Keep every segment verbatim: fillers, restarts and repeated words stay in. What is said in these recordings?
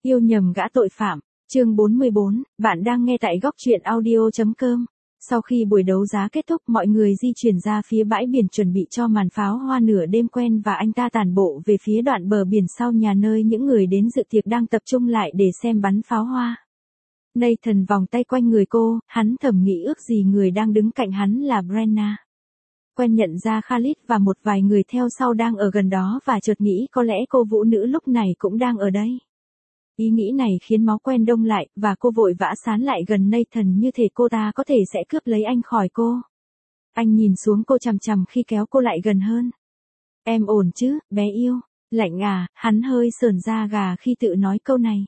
Yêu nhầm gã tội phạm, chương bốn mươi bốn, bạn đang nghe tại góc truyện audio.com. Sau khi buổi đấu giá kết thúc, mọi người di chuyển ra phía bãi biển chuẩn bị cho màn pháo hoa nửa đêm quen và anh ta tản bộ về phía đoạn bờ biển sau nhà nơi những người đến dự tiệc đang tập trung lại để xem bắn pháo hoa. Nathan vòng tay quanh người cô, hắn thầm nghĩ ước gì người đang đứng cạnh hắn là Brenna. Quen nhận ra Khalid và một vài người theo sau đang ở gần đó và chợt nghĩ có lẽ cô vũ nữ lúc này cũng đang ở đây. Ý nghĩ này khiến máu quen đông lại, và cô vội vã sán lại gần Nathan như thể cô ta có thể sẽ cướp lấy anh khỏi cô. Anh nhìn xuống cô chằm chằm khi kéo cô lại gần hơn. Em ổn chứ, bé yêu? Lạnh à, hắn hơi sởn da gà khi tự nói câu này.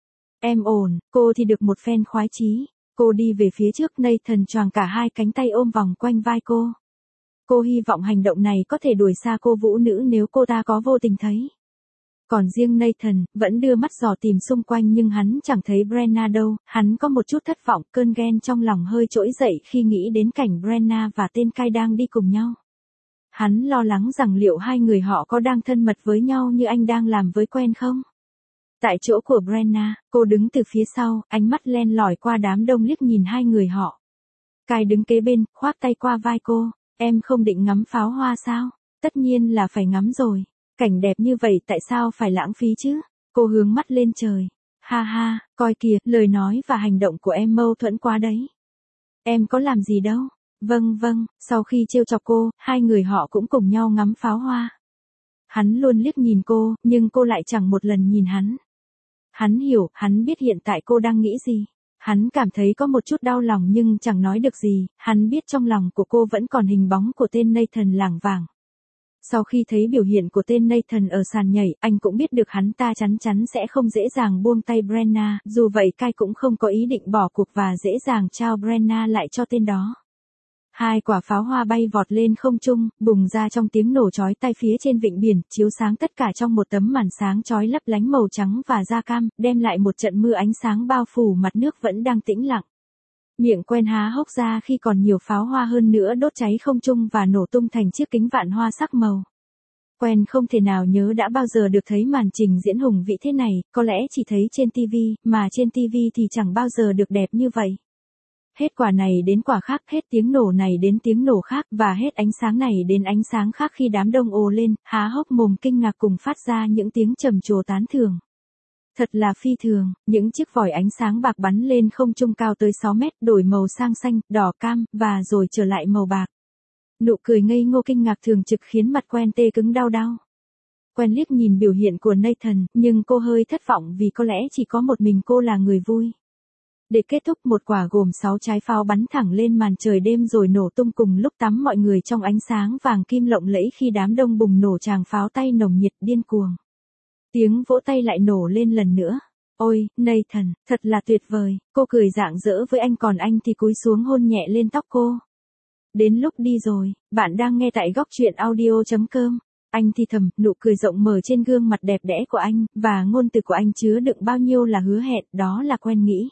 Em ổn, cô thì được một phen khoái chí. Cô đi về phía trước, Nathan choàng cả hai cánh tay ôm vòng quanh vai cô. Cô hy vọng hành động này có thể đuổi xa cô vũ nữ nếu cô ta có vô tình thấy. Còn riêng Nathan, vẫn đưa mắt dò tìm xung quanh nhưng hắn chẳng thấy Brenna đâu, hắn có một chút thất vọng, cơn ghen trong lòng hơi trỗi dậy khi nghĩ đến cảnh Brenna và tên cai đang đi cùng nhau. Hắn lo lắng rằng liệu hai người họ có đang thân mật với nhau như anh đang làm với Quen không? Tại chỗ của Brenna, cô đứng từ phía sau, ánh mắt len lỏi qua đám đông liếc nhìn hai người họ. Cai đứng kế bên, khoác tay qua vai cô, em không định ngắm pháo hoa sao? Tất nhiên là phải ngắm rồi. Cảnh đẹp như vậy tại sao phải lãng phí chứ? Cô hướng mắt lên trời. Ha ha, coi kìa, lời nói và hành động của em mâu thuẫn quá đấy. Em có làm gì đâu. Vâng vâng, sau khi trêu chọc cô, hai người họ cũng cùng nhau ngắm pháo hoa. Hắn luôn liếc nhìn cô, nhưng cô lại chẳng một lần nhìn hắn. Hắn hiểu, hắn biết hiện tại cô đang nghĩ gì. Hắn cảm thấy có một chút đau lòng nhưng chẳng nói được gì, hắn biết trong lòng của cô vẫn còn hình bóng của tên Nathan lảng vảng. Sau khi thấy biểu hiện của tên Nathan ở sàn nhảy, anh cũng biết được hắn ta chắn chắn sẽ không dễ dàng buông tay Brenna, dù vậy Kai cũng không có ý định bỏ cuộc và dễ dàng trao Brenna lại cho tên đó. Hai quả pháo hoa bay vọt lên không trung, bùng ra trong tiếng nổ chói tai phía trên vịnh biển, chiếu sáng tất cả trong một tấm màn sáng chói lấp lánh màu trắng và da cam, đem lại một trận mưa ánh sáng bao phủ mặt nước vẫn đang tĩnh lặng. Miệng Quen há hốc ra khi còn nhiều pháo hoa hơn nữa đốt cháy không trung và nổ tung thành chiếc kính vạn hoa sắc màu. Quen không thể nào nhớ đã bao giờ được thấy màn trình diễn hùng vĩ thế này, có lẽ chỉ thấy trên ti vi, mà trên ti vi thì chẳng bao giờ được đẹp như vậy. Hết quả này đến quả khác, hết tiếng nổ này đến tiếng nổ khác, và hết ánh sáng này đến ánh sáng khác khi đám đông ồ lên, há hốc mồm kinh ngạc cùng phát ra những tiếng trầm trồ tán thưởng. Thật là phi thường, những chiếc vòi ánh sáng bạc bắn lên không trung cao tới sáu mét, đổi màu sang xanh, đỏ cam, và rồi trở lại màu bạc. Nụ cười ngây ngô kinh ngạc thường trực khiến mặt Quen tê cứng đau đau. Quen liếc nhìn biểu hiện của Nathan, nhưng cô hơi thất vọng vì có lẽ chỉ có một mình cô là người vui. Để kết thúc, một quả gồm sáu trái pháo bắn thẳng lên màn trời đêm rồi nổ tung cùng lúc, tắm mọi người trong ánh sáng vàng kim lộng lẫy khi đám đông bùng nổ tràng pháo tay nồng nhiệt điên cuồng. Tiếng vỗ tay lại nổ lên lần nữa. Ôi, Nathan, thật là tuyệt vời, cô cười rạng rỡ với anh còn anh thì cúi xuống hôn nhẹ lên tóc cô. Đến lúc đi rồi, bạn đang nghe tại góc truyện audio.com. Anh thì thầm, nụ cười rộng mở trên gương mặt đẹp đẽ của anh, và ngôn từ của anh chứa đựng bao nhiêu là hứa hẹn, đó là Quen nghĩ.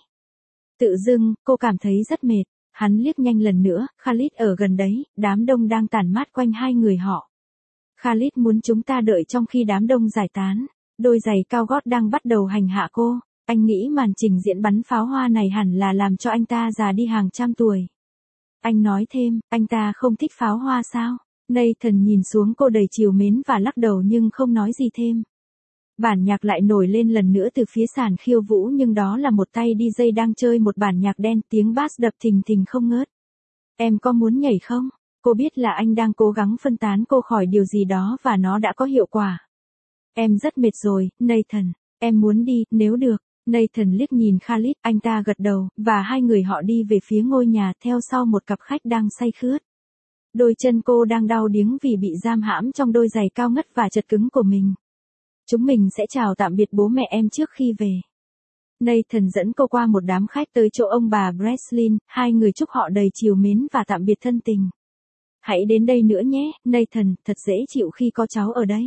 Tự dưng, cô cảm thấy rất mệt. Hắn liếc nhanh lần nữa, Khalid ở gần đấy, đám đông đang tản mát quanh hai người họ. Khalid muốn chúng ta đợi trong khi đám đông giải tán. Đôi giày cao gót đang bắt đầu hành hạ cô. Anh nghĩ màn trình diễn bắn pháo hoa này hẳn là làm cho anh ta già đi hàng trăm tuổi. Anh nói thêm, anh ta không thích pháo hoa sao? Nathan nhìn xuống cô đầy trìu mến và lắc đầu nhưng không nói gì thêm. Bản nhạc lại nổi lên lần nữa từ phía sàn khiêu vũ, nhưng đó là một tay đi jây đang chơi một bản nhạc đen, tiếng bass đập thình thình không ngớt. Em có muốn nhảy không? Cô biết là anh đang cố gắng phân tán cô khỏi điều gì đó và nó đã có hiệu quả. Em rất mệt rồi, Nathan. Em muốn đi, nếu được. Nathan liếc nhìn Khalid, anh ta gật đầu, và hai người họ đi về phía ngôi nhà theo sau một cặp khách đang say khướt. Đôi chân cô đang đau điếng vì bị giam hãm trong đôi giày cao ngất và chật cứng của mình. Chúng mình sẽ chào tạm biệt bố mẹ em trước khi về. Nathan dẫn cô qua một đám khách tới chỗ ông bà Breslin, hai người chúc họ đầy trìu mến và tạm biệt thân tình. Hãy đến đây nữa nhé, Nathan, thật dễ chịu khi có cháu ở đây.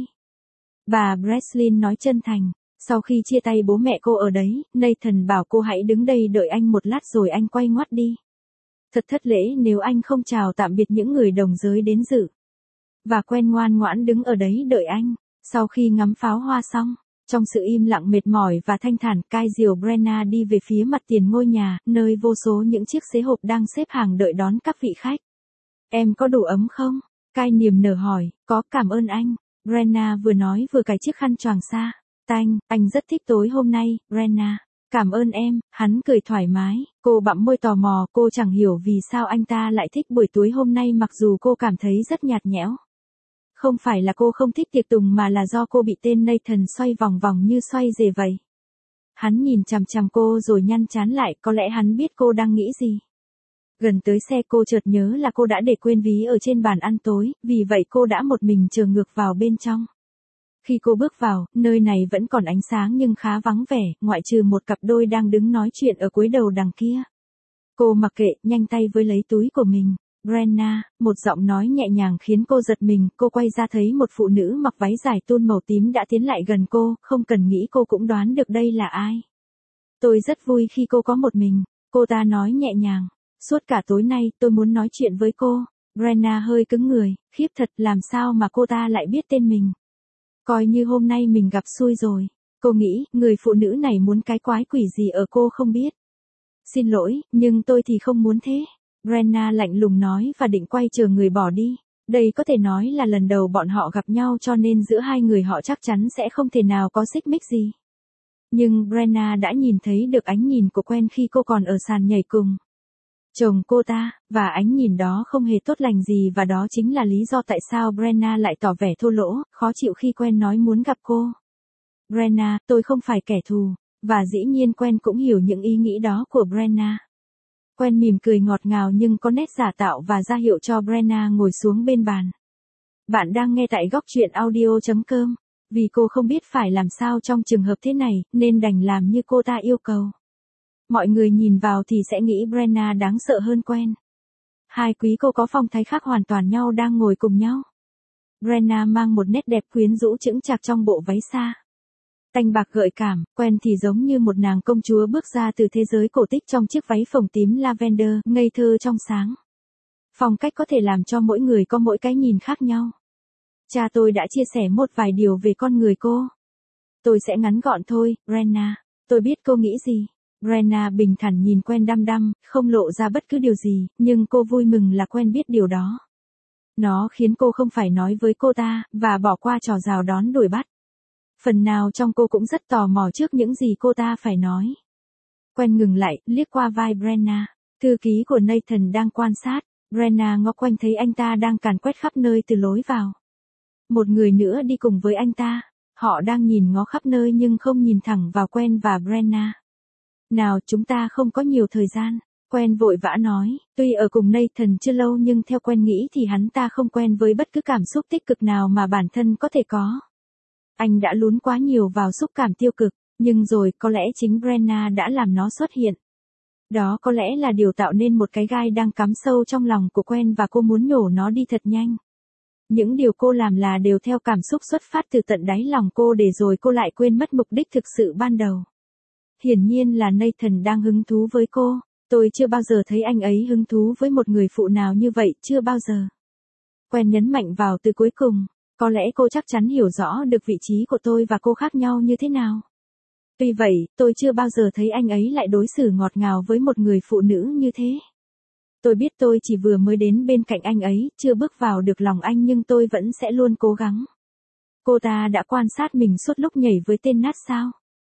Bà Breslin nói chân thành. Sau khi chia tay bố mẹ cô ở đấy, Nathan bảo cô hãy đứng đây đợi anh một lát rồi anh quay ngoắt đi. Thật thất lễ nếu anh không chào tạm biệt những người đồng giới đến dự. Và Quen ngoan ngoãn đứng ở đấy đợi anh. Sau khi ngắm pháo hoa xong, Trong sự im lặng mệt mỏi và thanh thản, Kai dìu Brenna đi về phía mặt tiền ngôi nhà, nơi vô số những chiếc xế hộp đang xếp hàng đợi đón các vị khách. Em có đủ ấm không? Kai niềm nở hỏi. Có, cảm ơn anh. Brenna vừa nói vừa cài chiếc khăn choàng xa. Tanh, anh rất thích tối hôm nay, Brenna. Cảm ơn em, hắn cười thoải mái. Cô bặm môi tò mò, cô chẳng hiểu vì sao anh ta lại thích buổi tối hôm nay mặc dù cô cảm thấy rất nhạt nhẽo. Không phải là cô không thích tiệc tùng mà là do cô bị tên Nathan xoay vòng vòng như xoay rề vậy. Hắn nhìn chằm chằm cô rồi nhăn chán lại, có lẽ hắn biết cô đang nghĩ gì. Gần tới xe cô chợt nhớ là cô đã để quên ví ở trên bàn ăn tối, vì vậy cô đã một mình chờ ngược vào bên trong. Khi cô bước vào, nơi này vẫn còn ánh sáng nhưng khá vắng vẻ, ngoại trừ một cặp đôi đang đứng nói chuyện ở cuối đầu đằng kia. Cô mặc kệ, nhanh tay với lấy túi của mình. Brenna, một giọng nói nhẹ nhàng khiến cô giật mình, cô quay ra thấy một phụ nữ mặc váy dài tôn màu tím đã tiến lại gần cô, không cần nghĩ cô cũng đoán được đây là ai. Tôi rất vui khi cô có một mình, cô ta nói nhẹ nhàng. Suốt cả tối nay tôi muốn nói chuyện với cô. Brenna hơi cứng người, khiếp thật, làm sao mà cô ta lại biết tên mình. Coi như hôm nay mình gặp xui rồi. Cô nghĩ, người phụ nữ này muốn cái quái quỷ gì ở cô không biết. Xin lỗi, nhưng tôi thì không muốn thế. Brenna lạnh lùng nói và định quay chờ người bỏ đi. Đây có thể nói là lần đầu bọn họ gặp nhau cho nên giữa hai người họ chắc chắn sẽ không thể nào có xích mích gì. Nhưng Brenna đã nhìn thấy được ánh nhìn của Quen khi cô còn ở sàn nhảy cùng chồng cô ta, và ánh nhìn đó không hề tốt lành gì và đó chính là lý do tại sao Brenna lại tỏ vẻ thô lỗ, khó chịu khi Quen nói muốn gặp cô. Brenna, tôi không phải kẻ thù, và dĩ nhiên Quen cũng hiểu những ý nghĩ đó của Brenna. Quen mỉm cười ngọt ngào nhưng có nét giả tạo và ra hiệu cho Brenna ngồi xuống bên bàn. Bạn đang nghe tại góc truyện audio chấm com. Vì cô không biết phải làm sao trong trường hợp thế này, nên đành làm như cô ta yêu cầu. Mọi người nhìn vào thì sẽ nghĩ Brenna đáng sợ hơn Quen. Hai quý cô có phong thái khác hoàn toàn nhau đang ngồi cùng nhau. Brenna mang một nét đẹp quyến rũ chững chạc trong bộ váy xa tanh bạc gợi cảm, Quen thì giống như một nàng công chúa bước ra từ thế giới cổ tích trong chiếc váy phồng tím lavender, ngây thơ trong sáng. Phong cách có thể làm cho mỗi người có mỗi cái nhìn khác nhau. Cha tôi đã chia sẻ một vài điều về con người cô. Tôi sẽ ngắn gọn thôi, Brenna. Tôi biết cô nghĩ gì. Brenna bình thản nhìn Quen đăm đăm, không lộ ra bất cứ điều gì, nhưng cô vui mừng là Quen biết điều đó. Nó khiến cô không phải nói với cô ta, và bỏ qua trò rào đón đuổi bắt. Phần nào trong cô cũng rất tò mò trước những gì cô ta phải nói. Quen ngừng lại, liếc qua vai Brenna. Thư ký của Nathan đang quan sát. Brenna ngó quanh thấy anh ta đang càn quét khắp nơi từ lối vào. Một người nữa đi cùng với anh ta. Họ đang nhìn ngó khắp nơi nhưng không nhìn thẳng vào Quen và Brenna. Nào, chúng ta không có nhiều thời gian. Quen vội vã nói, tuy ở cùng Nathan chưa lâu nhưng theo Quen nghĩ thì hắn ta không quen với bất cứ cảm xúc tích cực nào mà bản thân có thể có. Anh đã lún quá nhiều vào xúc cảm tiêu cực, nhưng rồi có lẽ chính Brenna đã làm nó xuất hiện. Đó có lẽ là điều tạo nên một cái gai đang cắm sâu trong lòng của Quen và cô muốn nhổ nó đi thật nhanh. Những điều cô làm là đều theo cảm xúc xuất phát từ tận đáy lòng cô để rồi cô lại quên mất mục đích thực sự ban đầu. Hiển nhiên là Nathan đang hứng thú với cô. Tôi chưa bao giờ thấy anh ấy hứng thú với một người phụ nào như vậy, chưa bao giờ. Quen nhấn mạnh vào từ cuối cùng. Có lẽ cô chắc chắn hiểu rõ được vị trí của tôi và cô khác nhau như thế nào. Tuy vậy, tôi chưa bao giờ thấy anh ấy lại đối xử ngọt ngào với một người phụ nữ như thế. Tôi biết tôi chỉ vừa mới đến bên cạnh anh ấy, chưa bước vào được lòng anh nhưng tôi vẫn sẽ luôn cố gắng. Cô ta đã quan sát mình suốt lúc nhảy với tên nát sao?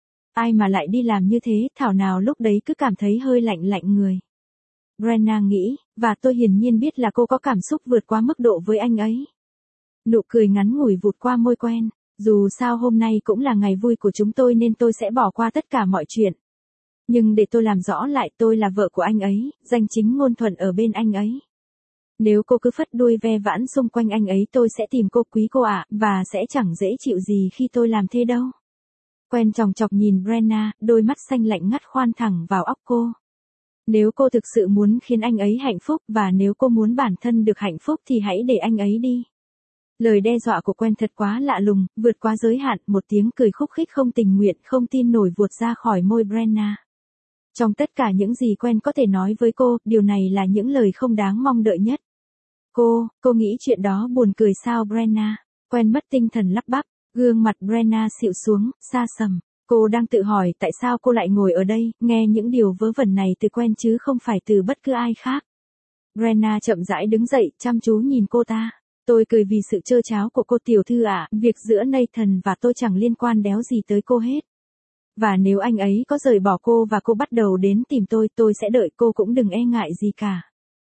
Ai mà lại đi làm như thế, thảo nào lúc đấy cứ cảm thấy hơi lạnh lạnh người. Brenna nghĩ, và tôi hiển nhiên biết là cô có cảm xúc vượt quá mức độ với anh ấy. Nụ cười ngắn ngủi vụt qua môi Quen. Dù sao hôm nay cũng là ngày vui của chúng tôi nên tôi sẽ bỏ qua tất cả mọi chuyện. Nhưng để tôi làm rõ lại, tôi là vợ của anh ấy, danh chính ngôn thuận ở bên anh ấy. Nếu cô cứ phất đuôi ve vãn xung quanh anh ấy tôi sẽ tìm cô quý cô ạ, và sẽ chẳng dễ chịu gì khi tôi làm thế đâu. Quen chòng chọc nhìn Brenna, đôi mắt xanh lạnh ngắt khoan thẳng vào óc cô. Nếu cô thực sự muốn khiến anh ấy hạnh phúc và nếu cô muốn bản thân được hạnh phúc thì hãy để anh ấy đi. Lời đe dọa của Quen thật quá lạ lùng, vượt quá giới hạn, một tiếng cười khúc khích không tình nguyện không tin nổi vụt ra khỏi môi Brenna. Trong tất cả những gì Quen có thể nói với cô, điều này là những lời không đáng mong đợi nhất. Cô, cô nghĩ chuyện đó buồn cười sao Brenna? Quen mất tinh thần lắp bắp. Gương mặt Brenna xịu xuống, xa sầm. Cô đang tự hỏi tại sao cô lại ngồi ở đây, nghe những điều vớ vẩn này từ Quen chứ không phải từ bất cứ ai khác. Brenna chậm rãi đứng dậy, chăm chú nhìn cô ta. Tôi cười vì sự trơ tráo của cô tiểu thư ạ, việc giữa Nathan và tôi chẳng liên quan đéo gì tới cô hết. Và nếu anh ấy có rời bỏ cô và cô bắt đầu đến tìm tôi, tôi sẽ đợi cô cũng đừng e ngại gì cả.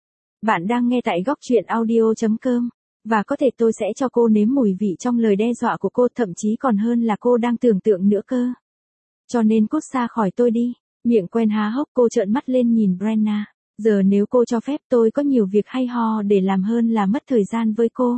Bạn đang nghe tại góc truyện audio.com. Và có thể tôi sẽ cho cô nếm mùi vị trong lời đe dọa của cô, thậm chí còn hơn là cô đang tưởng tượng nữa cơ. Cho nên cút xa khỏi tôi đi. Miệng Quen há hốc, cô trợn mắt lên nhìn Brenna. Giờ nếu cô cho phép tôi có nhiều việc hay ho để làm hơn là mất thời gian với cô.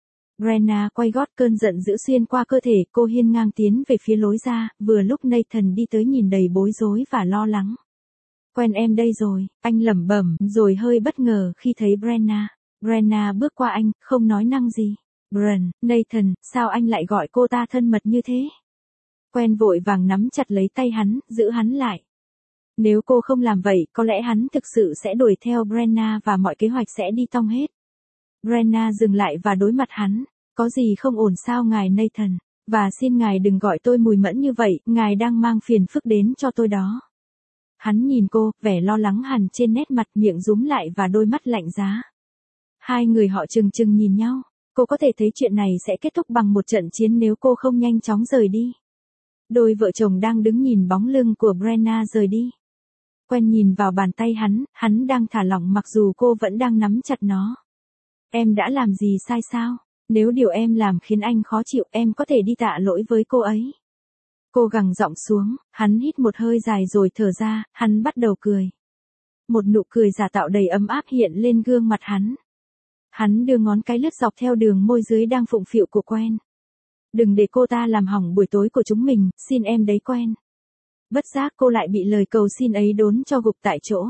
Brenna quay gót, cơn giận dữ xuyên qua cơ thể, cô hiên ngang tiến về phía lối ra, vừa lúc Nathan đi tới nhìn đầy bối rối và lo lắng. Quen em đây rồi, anh lẩm bẩm, rồi hơi bất ngờ khi thấy Brenna. Brenna bước qua anh, không nói năng gì. Bren, Nathan, sao anh lại gọi cô ta thân mật như thế? Quen vội vàng nắm chặt lấy tay hắn, giữ hắn lại. Nếu cô không làm vậy, có lẽ hắn thực sự sẽ đuổi theo Brenna và mọi kế hoạch sẽ đi tong hết. Brenna dừng lại và đối mặt hắn. Có gì không ổn sao ngài Nathan? Và xin ngài đừng gọi tôi mùi mẫn như vậy, ngài đang mang phiền phức đến cho tôi đó. Hắn nhìn cô, vẻ lo lắng hằn trên nét mặt, miệng rúm lại và đôi mắt lạnh giá. Hai người họ chừng chừng nhìn nhau. Cô có thể thấy chuyện này sẽ kết thúc bằng một trận chiến nếu cô không nhanh chóng rời đi. Đôi vợ chồng đang đứng nhìn bóng lưng của Brenna rời đi. Quen nhìn vào bàn tay hắn, hắn đang thả lỏng mặc dù cô vẫn đang nắm chặt nó. Em đã làm gì sai sao? Nếu điều em làm khiến anh khó chịu, em có thể đi tạ lỗi với cô ấy. Cô gằn giọng xuống, hắn hít một hơi dài rồi thở ra, hắn bắt đầu cười. Một nụ cười giả tạo đầy ấm áp hiện lên gương mặt hắn. Hắn đưa ngón cái lướt dọc theo đường môi dưới đang phụng phịu của Quen. Đừng để cô ta làm hỏng buổi tối của chúng mình, xin em đấy Quen. Bất giác cô lại bị lời cầu xin ấy đốn cho gục tại chỗ.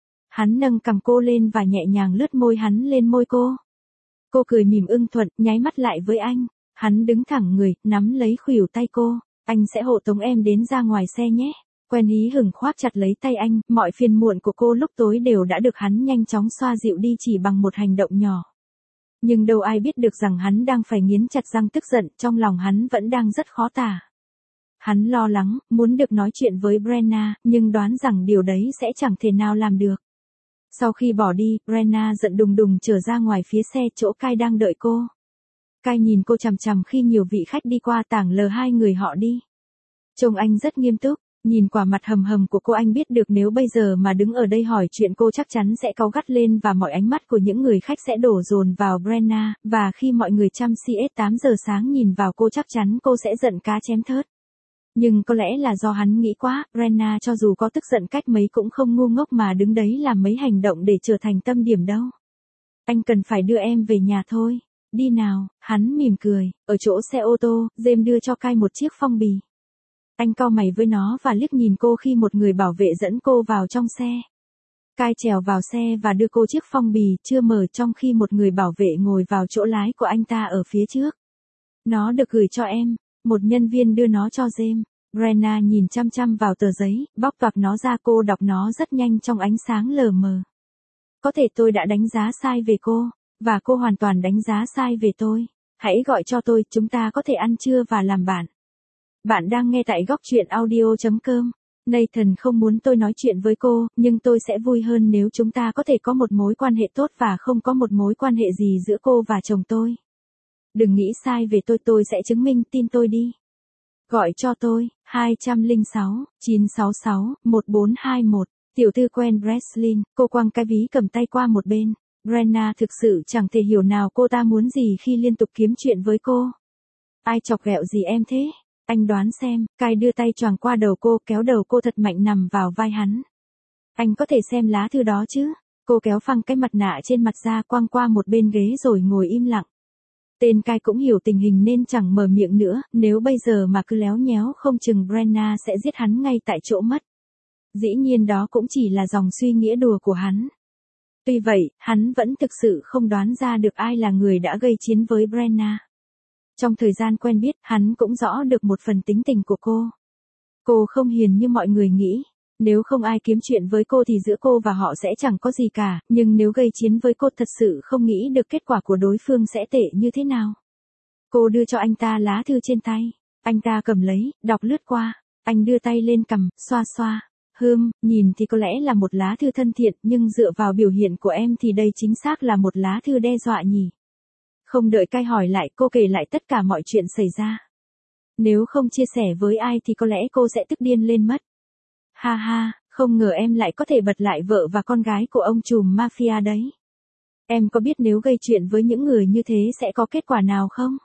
Hắn nâng cằm cô lên và nhẹ nhàng lướt môi hắn lên môi cô. Cô cười mỉm ưng thuận, nháy mắt lại với anh. Hắn đứng thẳng người, nắm lấy khuỷu tay cô. Anh sẽ hộ tống em đến ra ngoài xe nhé. Quen hí hửng khoác chặt lấy tay anh, mọi phiền muộn của cô lúc tối đều đã được hắn nhanh chóng xoa dịu đi chỉ bằng một hành động nhỏ. Nhưng đâu ai biết được rằng hắn đang phải nghiến chặt răng tức giận, trong lòng hắn vẫn đang rất khó tả. Hắn lo lắng, muốn được nói chuyện với Brenna, nhưng đoán rằng điều đấy sẽ chẳng thể nào làm được. Sau khi bỏ đi, Brenna giận đùng đùng trở ra ngoài phía xe chỗ Kai đang đợi cô. Kai nhìn cô chằm chằm khi nhiều vị khách đi qua, tảng lờ hai người họ đi. Trông anh rất nghiêm túc, nhìn quả mặt hầm hầm của cô anh biết được nếu bây giờ mà đứng ở đây hỏi chuyện cô chắc chắn sẽ cáu gắt lên và mọi ánh mắt của những người khách sẽ đổ dồn vào Brenna, và khi mọi người chăm C S tám giờ sáng nhìn vào cô chắc chắn cô sẽ giận cá chém thớt. Nhưng có lẽ là do hắn nghĩ quá, Brenna cho dù có tức giận cách mấy cũng không ngu ngốc mà đứng đấy làm mấy hành động để trở thành tâm điểm đâu. Anh cần phải đưa em về nhà thôi. Đi nào, hắn mỉm cười, ở chỗ xe ô tô, James đưa cho Kai một chiếc phong bì. Anh cau mày với nó và liếc nhìn cô khi một người bảo vệ dẫn cô vào trong xe. Kai trèo vào xe và đưa cô chiếc phong bì chưa mở trong khi một người bảo vệ ngồi vào chỗ lái của anh ta ở phía trước. Nó được gửi cho em. Một nhân viên đưa nó cho James. Brenna nhìn chăm chăm vào tờ giấy, bóc toạc nó ra, cô đọc nó rất nhanh trong ánh sáng lờ mờ. Có thể tôi đã đánh giá sai về cô, và cô hoàn toàn đánh giá sai về tôi. Hãy gọi cho tôi, chúng ta có thể ăn trưa và làm bạn. Bạn đang nghe tại góc truyện audio.com. Nathan không muốn tôi nói chuyện với cô, nhưng tôi sẽ vui hơn nếu chúng ta có thể có một mối quan hệ tốt và không có một mối quan hệ gì giữa cô và chồng tôi. Đừng nghĩ sai về tôi, tôi sẽ chứng minh, tin tôi đi. Gọi cho tôi, hai không sáu, chín sáu sáu, một bốn hai một. Tiểu thư Quen Breslin, cô quăng cái ví cầm tay qua một bên. Brenna thực sự chẳng thể hiểu nào cô ta muốn gì khi liên tục kiếm chuyện với cô. Ai chọc ghẹo gì em thế? Anh đoán xem. Kai đưa tay choàng qua đầu cô, kéo đầu cô thật mạnh nằm vào vai hắn. Anh có thể xem lá thư đó chứ? Cô kéo phăng cái mặt nạ trên mặt ra, quăng qua một bên ghế rồi ngồi im lặng. Tên Kai cũng hiểu tình hình nên chẳng mở miệng nữa, nếu bây giờ mà cứ léo nhéo không chừng Brenna sẽ giết hắn ngay tại chỗ mất. Dĩ nhiên đó cũng chỉ là dòng suy nghĩa đùa của hắn. Tuy vậy, hắn vẫn thực sự không đoán ra được ai là người đã gây chiến với Brenna. Trong thời gian quen biết, hắn cũng rõ được một phần tính tình của cô. Cô không hiền như mọi người nghĩ. Nếu không ai kiếm chuyện với cô thì giữa cô và họ sẽ chẳng có gì cả, nhưng nếu gây chiến với cô thật sự không nghĩ được kết quả của đối phương sẽ tệ như thế nào. Cô đưa cho anh ta lá thư trên tay. Anh ta cầm lấy, đọc lướt qua. Anh đưa tay lên cằm, xoa xoa. Hừm, nhìn thì có lẽ là một lá thư thân thiện, nhưng dựa vào biểu hiện của em thì đây chính xác là một lá thư đe dọa nhỉ. Không đợi Kai hỏi lại, cô kể lại tất cả mọi chuyện xảy ra. Nếu không chia sẻ với ai thì có lẽ cô sẽ tức điên lên mất. Ha ha, không ngờ em lại có thể bật lại vợ và con gái của ông trùm mafia đấy. Em có biết nếu gây chuyện với những người như thế sẽ có kết quả nào không?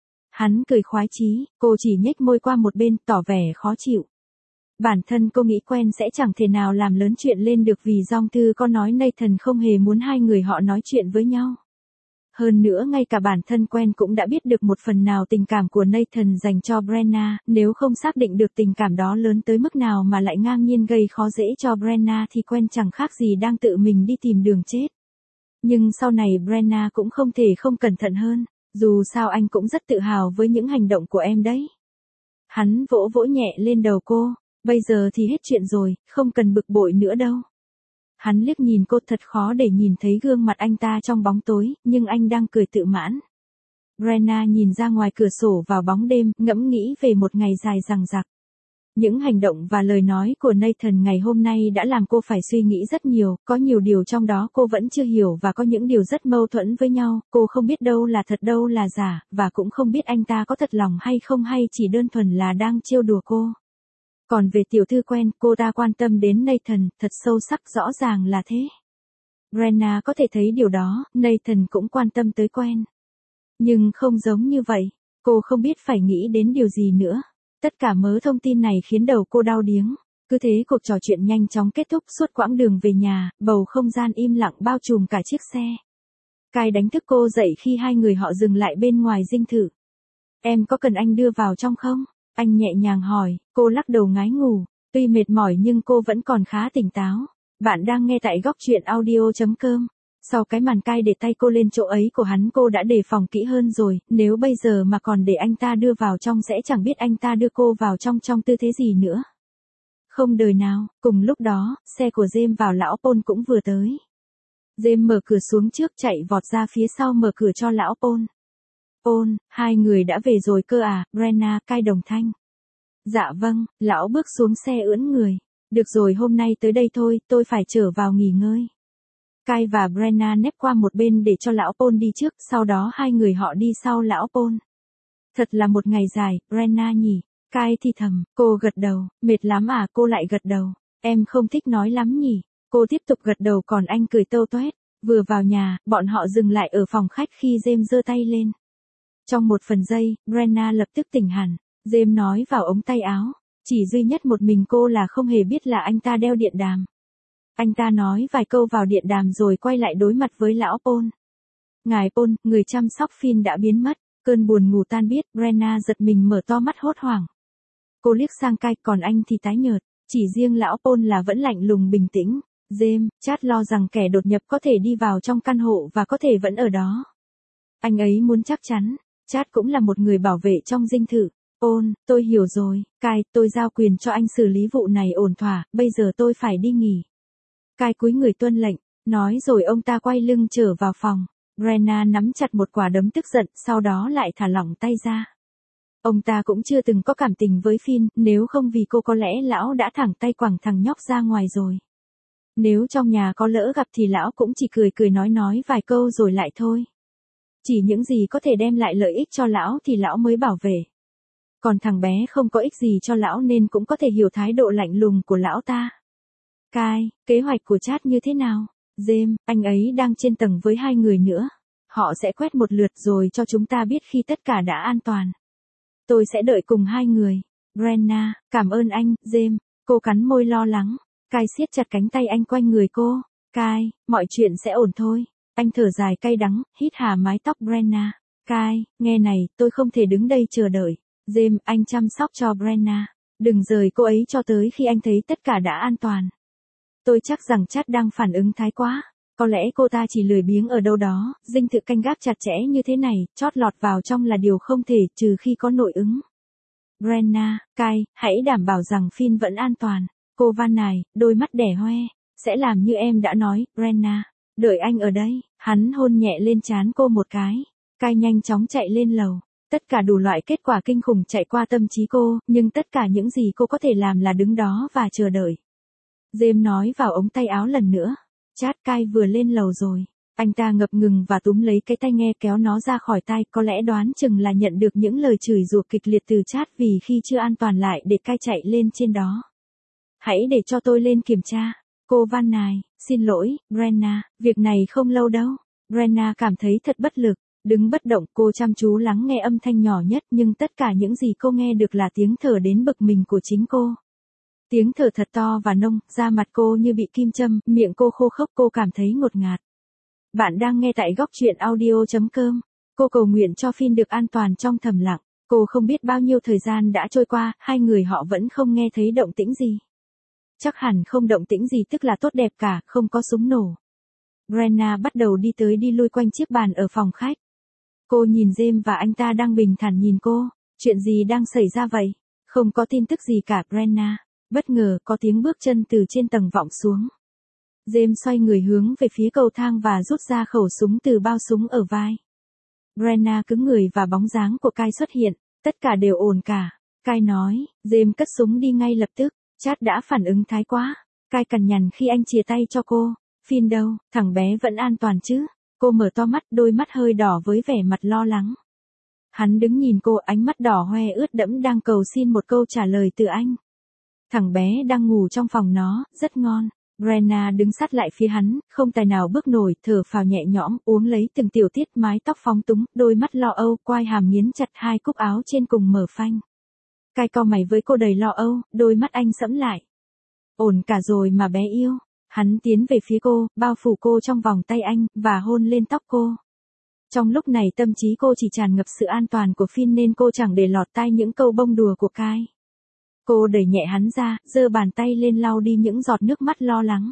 Hắn cười khoái chí, cô chỉ nhếch môi qua một bên, tỏ vẻ khó chịu. Bản thân cô nghĩ quen sẽ chẳng thể nào làm lớn chuyện lên được vì dòng thư có nói Nathan không hề muốn hai người họ nói chuyện với nhau. Hơn nữa ngay cả bản thân quen cũng đã biết được một phần nào tình cảm của Nathan dành cho Brenna, nếu không xác định được tình cảm đó lớn tới mức nào mà lại ngang nhiên gây khó dễ cho Brenna thì quen chẳng khác gì đang tự mình đi tìm đường chết. Nhưng sau này Brenna cũng không thể không cẩn thận hơn, dù sao anh cũng rất tự hào với những hành động của em đấy. Hắn vỗ vỗ nhẹ lên đầu cô, bây giờ thì hết chuyện rồi, không cần bực bội nữa đâu. Hắn liếc nhìn cô, thật khó để nhìn thấy gương mặt anh ta trong bóng tối, nhưng anh đang cười tự mãn. Brenna nhìn ra ngoài cửa sổ vào bóng đêm, ngẫm nghĩ về một ngày dài dằng dặc. Những hành động và lời nói của Nathan ngày hôm nay đã làm cô phải suy nghĩ rất nhiều, có nhiều điều trong đó cô vẫn chưa hiểu và có những điều rất mâu thuẫn với nhau, cô không biết đâu là thật đâu là giả, và cũng không biết anh ta có thật lòng hay không hay chỉ đơn thuần là đang trêu đùa cô. Còn về tiểu thư quen, cô ta quan tâm đến Nathan, thật sâu sắc, rõ ràng là thế. Brenna có thể thấy điều đó, Nathan cũng quan tâm tới quen. Nhưng không giống như vậy, cô không biết phải nghĩ đến điều gì nữa. Tất cả mớ thông tin này khiến đầu cô đau điếng. Cứ thế cuộc trò chuyện nhanh chóng kết thúc, suốt quãng đường về nhà, bầu không gian im lặng bao trùm cả chiếc xe. Kai đánh thức cô dậy khi hai người họ dừng lại bên ngoài dinh thự. Em có cần anh đưa vào trong không? Anh nhẹ nhàng hỏi, cô lắc đầu ngái ngủ. Tuy mệt mỏi nhưng cô vẫn còn khá tỉnh táo. Bạn đang nghe tại góc truyện audio chấm com. Sau cái màn Kai để tay cô lên chỗ ấy của hắn, cô đã đề phòng kỹ hơn rồi, nếu bây giờ mà còn để anh ta đưa vào trong sẽ chẳng biết anh ta đưa cô vào trong trong tư thế gì nữa. Không đời nào, cùng lúc đó, xe của James vào lão Paul cũng vừa tới. James mở cửa xuống trước, chạy vọt ra phía sau mở cửa cho lão Paul. Paul, hai người đã về rồi cơ à? Brenna, Kai đồng thanh. Dạ vâng, lão bước xuống xe ưỡn người. Được rồi, hôm nay tới đây thôi, tôi phải trở vào nghỉ ngơi. Kai và Brenna nép qua một bên để cho lão Paul đi trước, sau đó hai người họ đi sau lão Paul. Thật là một ngày dài, Brenna nhỉ? Kai thì thầm, cô gật đầu, mệt lắm à? Cô lại gật đầu, em không thích nói lắm nhỉ? Cô tiếp tục gật đầu, còn anh cười tâu toét. Vừa vào nhà, bọn họ dừng lại ở phòng khách khi James giơ tay lên. Trong một phần giây, Brenna lập tức tỉnh hẳn. James nói vào ống tay áo. Chỉ duy nhất một mình cô là không hề biết là anh ta đeo điện đàm. Anh ta nói vài câu vào điện đàm rồi quay lại đối mặt với lão Paul. Ngài Paul, người chăm sóc Finn đã biến mất. Cơn buồn ngủ tan biết, Brenna giật mình mở to mắt hốt hoảng. Cô liếc sang Kai, còn anh thì tái nhợt. Chỉ riêng lão Paul là vẫn lạnh lùng bình tĩnh. James, Chad lo rằng kẻ đột nhập có thể đi vào trong căn hộ và có thể vẫn ở đó. Anh ấy muốn chắc chắn. Chad cũng là một người bảo vệ trong dinh thự. Paul, tôi hiểu rồi. Kai, tôi giao quyền cho anh xử lý vụ này ổn thỏa, bây giờ tôi phải đi nghỉ. Kai cúi người tuân lệnh, nói rồi ông ta quay lưng trở vào phòng. Brenna nắm chặt một quả đấm tức giận, sau đó lại thả lỏng tay ra. Ông ta cũng chưa từng có cảm tình với Finn, nếu không vì cô có lẽ lão đã thẳng tay quẳng thằng nhóc ra ngoài rồi. Nếu trong nhà có lỡ gặp thì lão cũng chỉ cười cười nói nói vài câu rồi lại thôi. Chỉ những gì có thể đem lại lợi ích cho lão thì lão mới bảo vệ. Còn thằng bé không có ích gì cho lão nên cũng có thể hiểu thái độ lạnh lùng của lão ta. Kai, kế hoạch của Chad như thế nào? James, anh ấy đang trên tầng với hai người nữa. Họ sẽ quét một lượt rồi cho chúng ta biết khi tất cả đã an toàn. Tôi sẽ đợi cùng hai người. Brenna, cảm ơn anh, James. Cô cắn môi lo lắng. Kai siết chặt cánh tay anh quanh người cô. Kai, mọi chuyện sẽ ổn thôi. Anh thở dài cay đắng, hít hà mái tóc Brenna. Kai, nghe này, tôi không thể đứng đây chờ đợi. James, anh chăm sóc cho Brenna. Đừng rời cô ấy cho tới khi anh thấy tất cả đã an toàn. Tôi chắc rằng Chad đang phản ứng thái quá. Có lẽ cô ta chỉ lười biếng ở đâu đó, dinh thự canh gác chặt chẽ như thế này, chót lọt vào trong là điều không thể, trừ khi có nội ứng. Brenna, Kai, hãy đảm bảo rằng Finn vẫn an toàn. Cô van nài, đôi mắt đẻ hoe. Sẽ làm như em đã nói, Brenna. Đợi anh ở đây. Hắn hôn nhẹ lên trán cô một cái. Kai nhanh chóng chạy lên lầu. Tất cả đủ loại kết quả kinh khủng chạy qua tâm trí cô, nhưng tất cả những gì cô có thể làm là đứng đó và chờ đợi. James nói vào ống tay áo lần nữa. Chad, Kai vừa lên lầu rồi. Anh ta ngập ngừng và túm lấy cái tai nghe kéo nó ra khỏi tai, có lẽ đoán chừng là nhận được những lời chửi rủa kịch liệt từ Chad vì khi chưa an toàn lại để Kai chạy lên trên đó. Hãy để cho tôi lên kiểm tra. Cô van nài, xin lỗi, Brenna, việc này không lâu đâu. Brenna cảm thấy thật bất lực, đứng bất động, cô chăm chú lắng nghe âm thanh nhỏ nhất nhưng tất cả những gì cô nghe được là tiếng thở đến bực mình của chính cô. Tiếng thở thật to và nông, da mặt cô như bị kim châm, miệng cô khô khốc, cô cảm thấy ngột ngạt. Bạn đang nghe tại góc truyện audio chấm com. Cô cầu nguyện cho Finn được an toàn trong thầm lặng. Cô không biết bao nhiêu thời gian đã trôi qua, hai người họ vẫn không nghe thấy động tĩnh gì. Chắc hẳn không động tĩnh gì tức là tốt đẹp cả, không có súng nổ. Brenna bắt đầu đi tới đi lui quanh chiếc bàn ở phòng khách. Cô nhìn James và anh ta đang bình thản nhìn cô. Chuyện gì đang xảy ra vậy? Không có tin tức gì cả, Brenna. Bất ngờ có tiếng bước chân từ trên tầng vọng xuống. James xoay người hướng về phía cầu thang và rút ra khẩu súng từ bao súng ở vai. Brenna cứng người và bóng dáng của Kai xuất hiện. Tất cả đều ổn cả. Kai nói. James cất súng đi ngay lập tức. Chad đã phản ứng thái quá. Kai cằn nhằn khi anh chìa tay cho cô. Finn đâu, thằng bé vẫn an toàn chứ? Cô mở to mắt, đôi mắt hơi đỏ với vẻ mặt lo lắng. Hắn đứng nhìn cô, ánh mắt đỏ hoe ướt đẫm đang cầu xin một câu trả lời từ anh. Thằng bé đang ngủ trong phòng nó, rất ngon. Brenna đứng sát lại phía hắn, không tài nào bước nổi, thở phào nhẹ nhõm, uống lấy từng tiểu tiết, mái tóc phóng túng, đôi mắt lo âu, quai hàm nghiến chặt, hai cúc áo trên cùng mở phanh. Kai cau mày với cô đầy lo âu, đôi mắt anh sẫm lại. Ổn cả rồi mà bé yêu. Hắn tiến về phía cô, bao phủ cô trong vòng tay anh, và hôn lên tóc cô. Trong lúc này tâm trí cô chỉ tràn ngập sự an toàn của Finn nên cô chẳng để lọt tai những câu bông đùa của Kai. Cô đẩy nhẹ hắn ra, giơ bàn tay lên lau đi những giọt nước mắt lo lắng.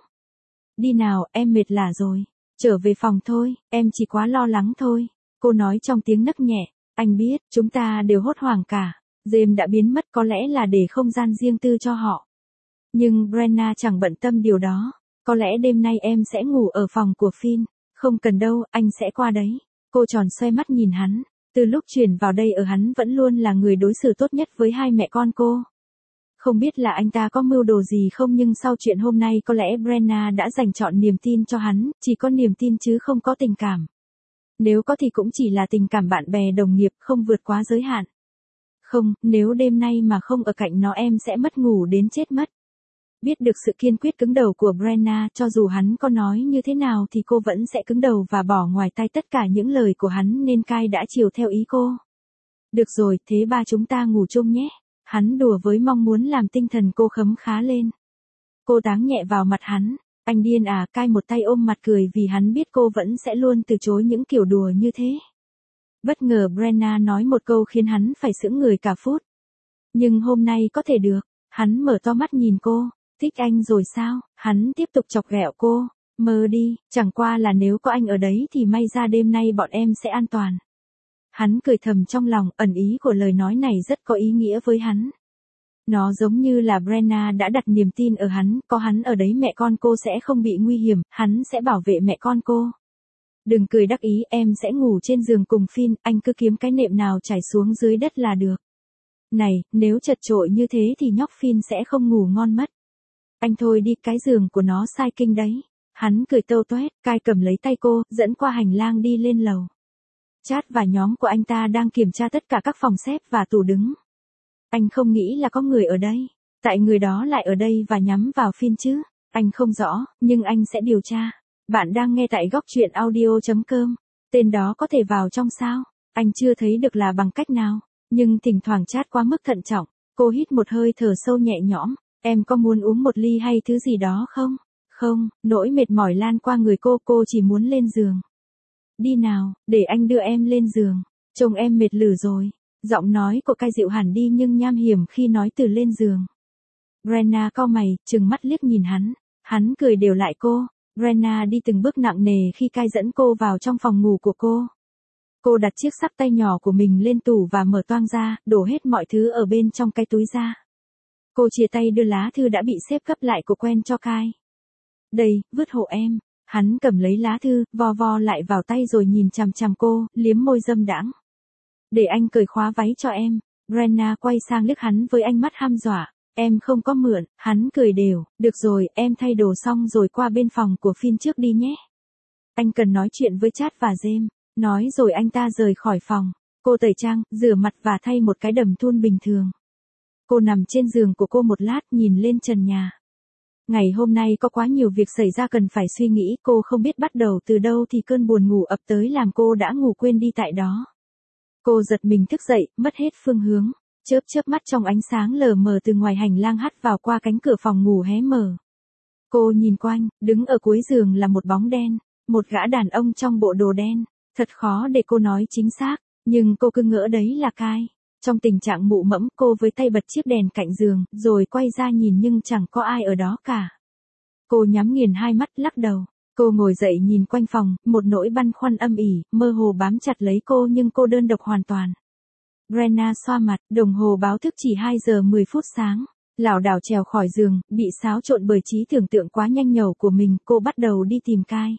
Đi nào, em mệt lả rồi. Trở về phòng thôi, em chỉ quá lo lắng thôi. Cô nói trong tiếng nấc nhẹ. Anh biết, chúng ta đều hốt hoảng cả. James đã biến mất có lẽ là để không gian riêng tư cho họ. Nhưng Brenna chẳng bận tâm điều đó. Có lẽ đêm nay em sẽ ngủ ở phòng của Finn. Không cần đâu, anh sẽ qua đấy. Cô tròn xoay mắt nhìn hắn. Từ lúc chuyển vào đây ở hắn vẫn luôn là người đối xử tốt nhất với hai mẹ con cô. Không biết là anh ta có mưu đồ gì không nhưng sau chuyện hôm nay có lẽ Brenna đã dành trọn niềm tin cho hắn, chỉ có niềm tin chứ không có tình cảm. Nếu có thì cũng chỉ là tình cảm bạn bè đồng nghiệp, không vượt quá giới hạn. Không, nếu đêm nay mà không ở cạnh nó em sẽ mất ngủ đến chết mất. Biết được sự kiên quyết cứng đầu của Brenna, cho dù hắn có nói như thế nào thì cô vẫn sẽ cứng đầu và bỏ ngoài tai tất cả những lời của hắn nên Kai đã chiều theo ý cô. Được rồi, thế ba chúng ta ngủ chung nhé. Hắn đùa với mong muốn làm tinh thần cô khấm khá lên. Cô táng nhẹ vào mặt hắn. Anh điên à, Kai một tay ôm mặt cười vì hắn biết cô vẫn sẽ luôn từ chối những kiểu đùa như thế. Bất ngờ Brenna nói một câu khiến hắn phải sững người cả phút. Nhưng hôm nay có thể được. Hắn mở to mắt nhìn cô. Thích anh rồi sao? Hắn tiếp tục chọc ghẹo cô. Mơ đi, chẳng qua là nếu có anh ở đấy thì may ra đêm nay bọn em sẽ an toàn. Hắn cười thầm trong lòng, ẩn ý của lời nói này rất có ý nghĩa với hắn. Nó giống như là Brenna đã đặt niềm tin ở hắn, có hắn ở đấy mẹ con cô sẽ không bị nguy hiểm, hắn sẽ bảo vệ mẹ con cô. Đừng cười đắc ý, em sẽ ngủ trên giường cùng Finn, anh cứ kiếm cái nệm nào trải xuống dưới đất là được. Này, nếu chật chội như thế thì nhóc Finn sẽ không ngủ ngon mất. Anh thôi đi, cái giường của nó sai kinh đấy. Hắn cười tâu toét, Kai cầm lấy tay cô, dẫn qua hành lang đi lên lầu. Chad và nhóm của anh ta đang kiểm tra tất cả các phòng xếp và tủ đứng. Anh không nghĩ là có người ở đây. Tại người đó lại ở đây và nhắm vào Finn chứ. Anh không rõ, nhưng anh sẽ điều tra. Bạn đang nghe tại góc truyện audio chấm com. Tên đó có thể vào trong sao? Anh chưa thấy được là bằng cách nào. Nhưng thỉnh thoảng Chad quá mức thận trọng. Cô hít một hơi thở sâu nhẹ nhõm. Em có muốn uống một ly hay thứ gì đó không? Không, nỗi mệt mỏi lan qua người cô, cô chỉ muốn lên giường. Đi nào, để anh đưa em lên giường. Trông em mệt lử rồi. Giọng nói của Kai dịu hẳn đi nhưng nham hiểm khi nói từ lên giường. Brenna cau mày, trừng mắt liếc nhìn hắn. Hắn cười đều lại cô. Brenna đi từng bước nặng nề khi Kai dẫn cô vào trong phòng ngủ của cô. Cô đặt chiếc xắp tay nhỏ của mình lên tủ và mở toang ra, đổ hết mọi thứ ở bên trong cái túi ra. Cô chia tay đưa lá thư đã bị xếp gấp lại của quen cho Kai. Đây, vứt hộ em. Hắn cầm lấy lá thư, vo vo lại vào tay rồi nhìn chằm chằm cô, liếm môi dâm đãng. Để anh cởi khóa váy cho em. Brenna quay sang liếc hắn với ánh mắt hăm dọa. Em không có mượn, hắn cười đều. Được rồi, em thay đồ xong rồi qua bên phòng của Finn trước đi nhé. Anh cần nói chuyện với Chad và James. Nói rồi anh ta rời khỏi phòng. Cô tẩy trang, rửa mặt và thay một cái đầm thun bình thường. Cô nằm trên giường của cô một lát nhìn lên trần nhà. Ngày hôm nay có quá nhiều việc xảy ra cần phải suy nghĩ, cô không biết bắt đầu từ đâu thì cơn buồn ngủ ập tới làm cô đã ngủ quên đi tại đó. Cô giật mình thức dậy, mất hết phương hướng, chớp chớp mắt trong ánh sáng lờ mờ từ ngoài hành lang hắt vào qua cánh cửa phòng ngủ hé mở. Cô nhìn quanh, đứng ở cuối giường là một bóng đen, một gã đàn ông trong bộ đồ đen. Thật khó để cô nói chính xác, nhưng cô cứ ngỡ đấy là Kai. Trong tình trạng mụ mẫm, cô với tay bật chiếc đèn cạnh giường, rồi quay ra nhìn nhưng chẳng có ai ở đó cả. Cô nhắm nghiền hai mắt lắc đầu. Cô ngồi dậy nhìn quanh phòng, một nỗi băn khoăn âm ỉ, mơ hồ bám chặt lấy cô nhưng cô đơn độc hoàn toàn. Brenna xoa mặt, đồng hồ báo thức chỉ hai giờ mười phút sáng. Lảo đảo trèo khỏi giường, bị xáo trộn bởi trí tưởng tượng quá nhanh nhẩu của mình, cô bắt đầu đi tìm Kai.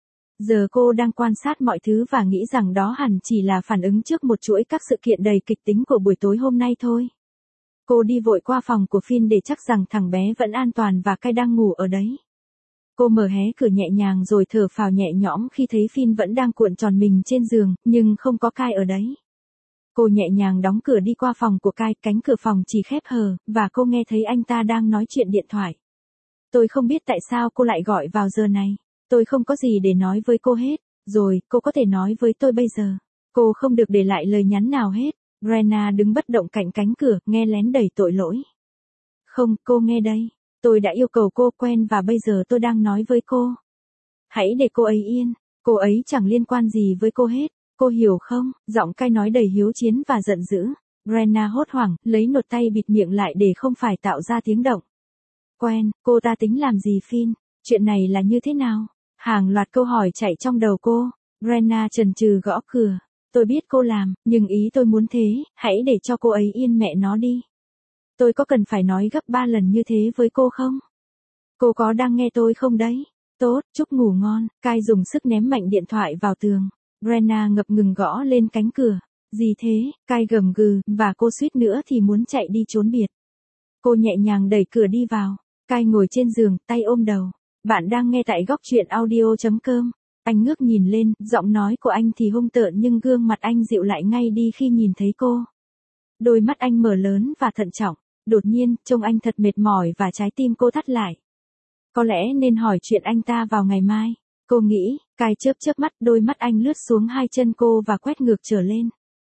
Giờ cô đang quan sát mọi thứ và nghĩ rằng đó hẳn chỉ là phản ứng trước một chuỗi các sự kiện đầy kịch tính của buổi tối hôm nay thôi. Cô đi vội qua phòng của Finn để chắc rằng thằng bé vẫn an toàn và Kai đang ngủ ở đấy. Cô mở hé cửa nhẹ nhàng rồi thở phào nhẹ nhõm khi thấy Finn vẫn đang cuộn tròn mình trên giường, nhưng không có Kai ở đấy. Cô nhẹ nhàng đóng cửa đi qua phòng của Kai, cánh cửa phòng chỉ khép hờ, và cô nghe thấy anh ta đang nói chuyện điện thoại. Tôi không biết tại sao cô lại gọi vào giờ này. Tôi không có gì để nói với cô hết. Rồi, cô có thể nói với tôi bây giờ. Cô không được để lại lời nhắn nào hết. Brenna đứng bất động cạnh cánh cửa, nghe lén đầy tội lỗi. Không, cô nghe đây. Tôi đã yêu cầu cô quen và bây giờ tôi đang nói với cô. Hãy để cô ấy yên. Cô ấy chẳng liên quan gì với cô hết. Cô hiểu không? Giọng Kai nói đầy hiếu chiến và giận dữ. Brenna hốt hoảng, lấy nột tay bịt miệng lại để không phải tạo ra tiếng động. Quen, cô ta tính làm gì Finn? Chuyện này là như thế nào? Hàng loạt câu hỏi chạy trong đầu cô. Brenna chần chừ gõ cửa. Tôi biết cô làm, nhưng ý tôi muốn thế, hãy để cho cô ấy yên mẹ nó đi. Tôi có cần phải nói gấp ba lần như thế với cô không? Cô có đang nghe tôi không đấy? Tốt, chúc ngủ ngon. Kai dùng sức ném mạnh điện thoại vào tường. Brenna ngập ngừng gõ lên cánh cửa. Gì thế? Kai gầm gừ, và cô suýt nữa thì muốn chạy đi trốn biệt. Cô nhẹ nhàng đẩy cửa đi vào. Kai ngồi trên giường, tay ôm đầu. Bạn đang nghe tại góc truyện audio chấm com. Anh ngước nhìn lên, giọng nói của anh thì hung tợn nhưng gương mặt anh dịu lại ngay đi khi nhìn thấy cô. Đôi mắt anh mở lớn và thận trọng. Đột nhiên, trông anh thật mệt mỏi và trái tim cô thắt lại. Có lẽ nên hỏi chuyện anh ta vào ngày mai. Cô nghĩ, Kai chớp chớp mắt, đôi mắt anh lướt xuống hai chân cô và quét ngược trở lên.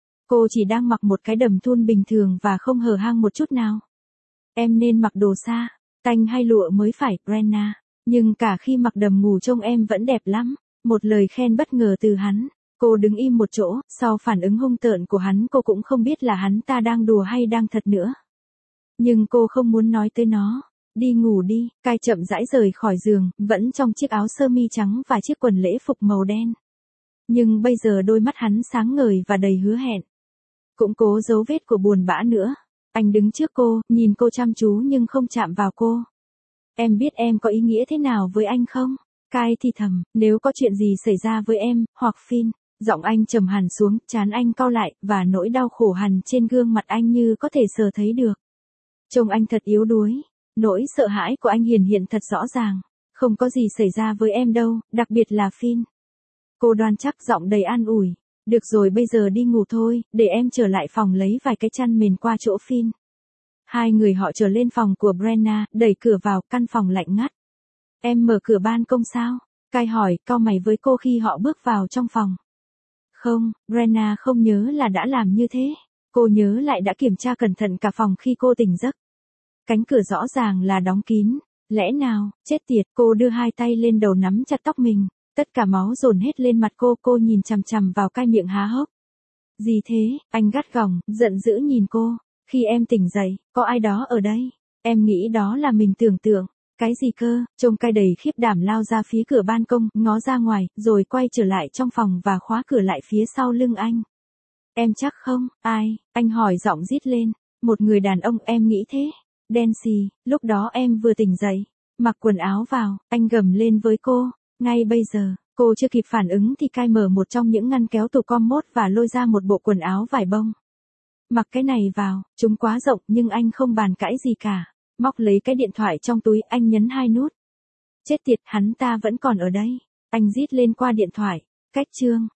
Cô chỉ đang mặc một cái đầm thun bình thường và không hở hang một chút nào. Em nên mặc đồ sa, tanh hay lụa mới phải, Brenna. Nhưng cả khi mặc đầm ngủ trông em vẫn đẹp lắm. Một lời khen bất ngờ từ hắn. Cô đứng im một chỗ, sau phản ứng hung tợn của hắn cô cũng không biết là hắn ta đang đùa hay đang thật nữa. Nhưng cô không muốn nói tới nó. Đi ngủ đi, Kai chậm rãi rời khỏi giường, vẫn trong chiếc áo sơ mi trắng và chiếc quần lễ phục màu đen. Nhưng bây giờ đôi mắt hắn sáng ngời và đầy hứa hẹn. Cũng cố dấu vết của buồn bã nữa. Anh đứng trước cô, nhìn cô chăm chú nhưng không chạm vào cô. Em biết em có ý nghĩa thế nào với anh không? Kai thì thầm, nếu có chuyện gì xảy ra với em, hoặc Finn. Giọng anh trầm hẳn xuống, trán anh cau lại, và nỗi đau khổ hằn trên gương mặt anh như có thể sờ thấy được. Trông anh thật yếu đuối. Nỗi sợ hãi của anh hiển hiện thật rõ ràng. Không có gì xảy ra với em đâu, đặc biệt là Finn. Cô đoan chắc giọng đầy an ủi. Được rồi, bây giờ đi ngủ thôi, để em trở lại phòng lấy vài cái chăn mền qua chỗ Finn. Hai người họ trở lên phòng của Brenna, đẩy cửa vào, căn phòng lạnh ngắt. Em mở cửa ban công sao? Kai hỏi, cau mày với cô khi họ bước vào trong phòng. Không, Brenna không nhớ là đã làm như thế. Cô nhớ lại đã kiểm tra cẩn thận cả phòng khi cô tỉnh giấc. Cánh cửa rõ ràng là đóng kín. Lẽ nào, chết tiệt, cô đưa hai tay lên đầu nắm chặt tóc mình. Tất cả máu dồn hết lên mặt cô, cô nhìn chằm chằm vào Kai miệng há hốc. Gì thế? Anh gắt gỏng, giận dữ nhìn cô. Khi em tỉnh dậy, có ai đó ở đây? Em nghĩ đó là mình tưởng tượng. Cái gì cơ? Trông Kai đầy khiếp đảm lao ra phía cửa ban công, ngó ra ngoài, rồi quay trở lại trong phòng và khóa cửa lại phía sau lưng anh. Em chắc không? Ai? Anh hỏi giọng rít lên. Một người đàn ông, em nghĩ thế. Dancy, lúc đó em vừa tỉnh dậy. Mặc quần áo vào, anh gầm lên với cô. Ngay bây giờ, Cô chưa kịp phản ứng thì cai mở một trong những ngăn kéo tủ commode và lôi ra một bộ quần áo vải bông. Mặc cái này vào, chúng quá rộng nhưng anh không bàn cãi gì cả. Móc lấy cái điện thoại trong túi, anh nhấn hai nút. Chết tiệt, hắn ta vẫn còn ở đây. Anh rít lên qua điện thoại. Cách chương.